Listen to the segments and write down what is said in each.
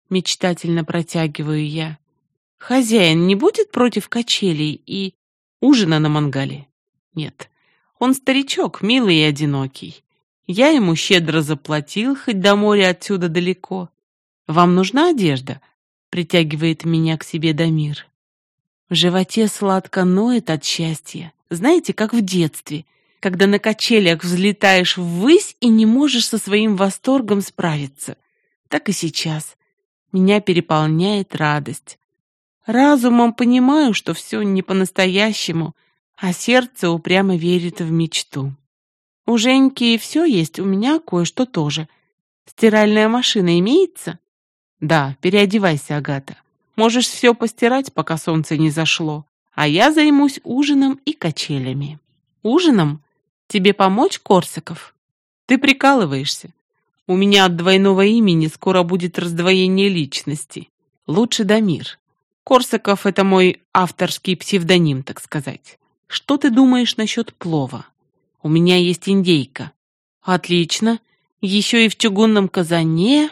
Мечтательно протягиваю я. Хозяин не будет против качелей и ужина на мангале? Нет, он старичок, милый и одинокий. Я ему щедро заплатил, хоть до моря отсюда далеко. Вам нужна одежда? Притягивает меня к себе Дамир. В животе сладко ноет от счастья. Знаете, как в детстве, когда на качелях взлетаешь ввысь и не можешь со своим восторгом справиться. Так и сейчас. Меня переполняет радость. Разумом понимаю, что все не по-настоящему, а сердце упрямо верит в мечту. У Женьки все есть, у меня кое-что тоже. Стиральная машина имеется? Да, переодевайся, Агата. Можешь все постирать, пока солнце не зашло, а я займусь ужином и качелями. Ужином? Тебе помочь, Корсаков? Ты прикалываешься. У меня от двойного имени скоро будет раздвоение личности. Лучше Дамир. Корсаков — это мой авторский псевдоним, так сказать. Что ты думаешь насчет плова? У меня есть индейка. Отлично. Еще и в чугунном казане.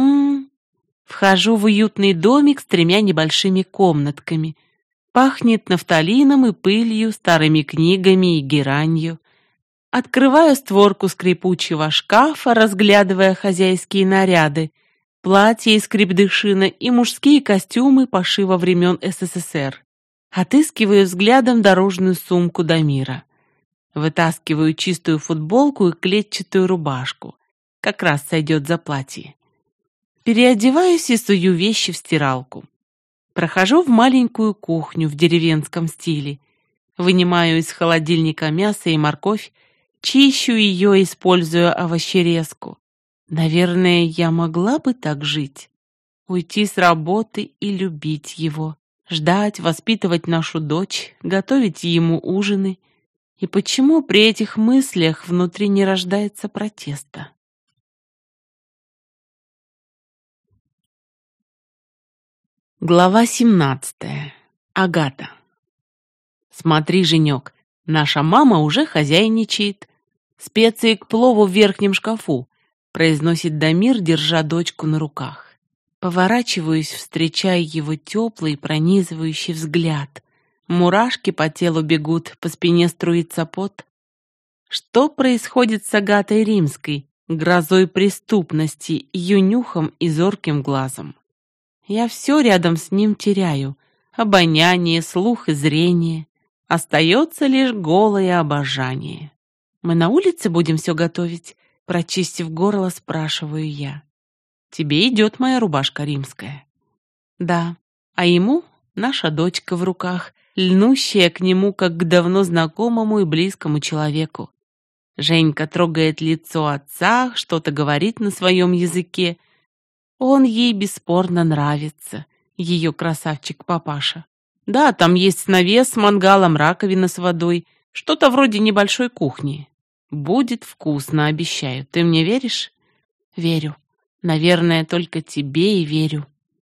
Вхожу в уютный домик с 3 небольшими комнатками. Пахнет нафталином и пылью, старыми книгами и геранью. Открываю створку скрипучего шкафа, разглядывая хозяйские наряды, платья из крепдышина и мужские костюмы пошива времен СССР. Отыскиваю взглядом дорожную сумку Дамира. Вытаскиваю чистую футболку и клетчатую рубашку. Как раз сойдет за платье. Переодеваюсь и сую вещи в стиралку. Прохожу в маленькую кухню в деревенском стиле. Вынимаю из холодильника мясо и морковь, чищу ее, используя овощерезку. Наверное, я могла бы так жить. Уйти с работы и любить его. Ждать, воспитывать нашу дочь, готовить ему ужины. И почему при этих мыслях внутри не рождается протеста? Глава 17. Агата. Смотри, Женек, наша мама уже хозяйничает. Специи к плову в верхнем шкафу, произносит Дамир, держа дочку на руках. Поворачиваюсь, встречая его теплый, пронизывающий взгляд. Мурашки по телу бегут, по спине струится пот. Что происходит с Агатой Римской, грозой преступности, ее нюхом и зорким глазом? Я все рядом с ним теряю. Обоняние, слух и зрение. Остается лишь голое обожание. Мы на улице будем все готовить? Прочистив горло, спрашиваю я. Тебе идет моя рубашка римская? Да. А ему наша дочка в руках, льнущая к нему, как к давно знакомому и близкому человеку. Женька трогает лицо отца, что-то говорит на своем языке. Он ей бесспорно нравится, ее красавчик-папаша. Да, там есть навес с мангалом, раковина с водой, что-то вроде небольшой кухни. Будет вкусно, обещаю. Ты мне веришь? Верю. Наверное, только тебе и верю.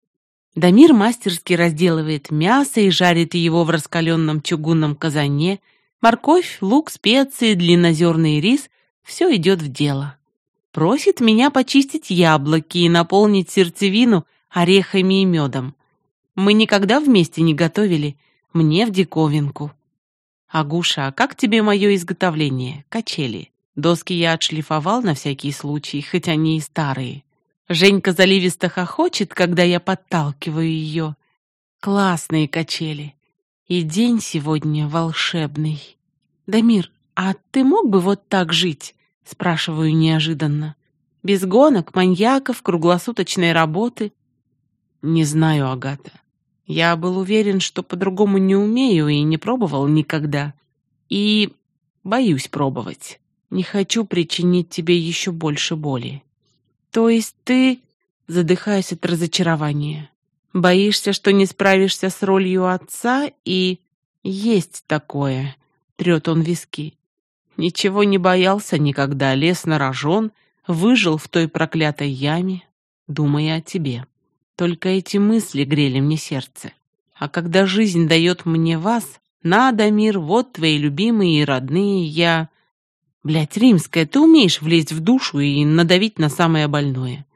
Дамир мастерски разделывает мясо и жарит его в раскаленном чугунном казане. Морковь, лук, специи, длиннозерный рис — все идет в дело. Просит меня почистить яблоки и наполнить сердцевину орехами и медом. Мы никогда вместе не готовили, мне в диковинку. Агуша, а как тебе мое изготовление? Качели. Доски я отшлифовал на всякий случай, хоть они и старые. Женька заливисто хохочет, когда я подталкиваю ее. Классные качели. И день сегодня волшебный. Дамир, а ты мог бы вот так жить? Спрашиваю неожиданно. Без гонок, маньяков, круглосуточной работы? Не знаю, Агата. Я был уверен, что по-другому не умею и не пробовал никогда. И боюсь пробовать. Не хочу причинить тебе еще больше боли. То есть ты, задыхаясь от разочарования, боишься, что не справишься с ролью отца и... Есть такое, трет он виски. Ничего не боялся никогда, лез на рожон, выжил в той проклятой яме, думая о тебе. Только эти мысли грели мне сердце. А когда жизнь дает мне вас, на, Дамир, вот твои любимые и родные, я... Блядь, Римская, ты умеешь влезть в душу и надавить на самое больное.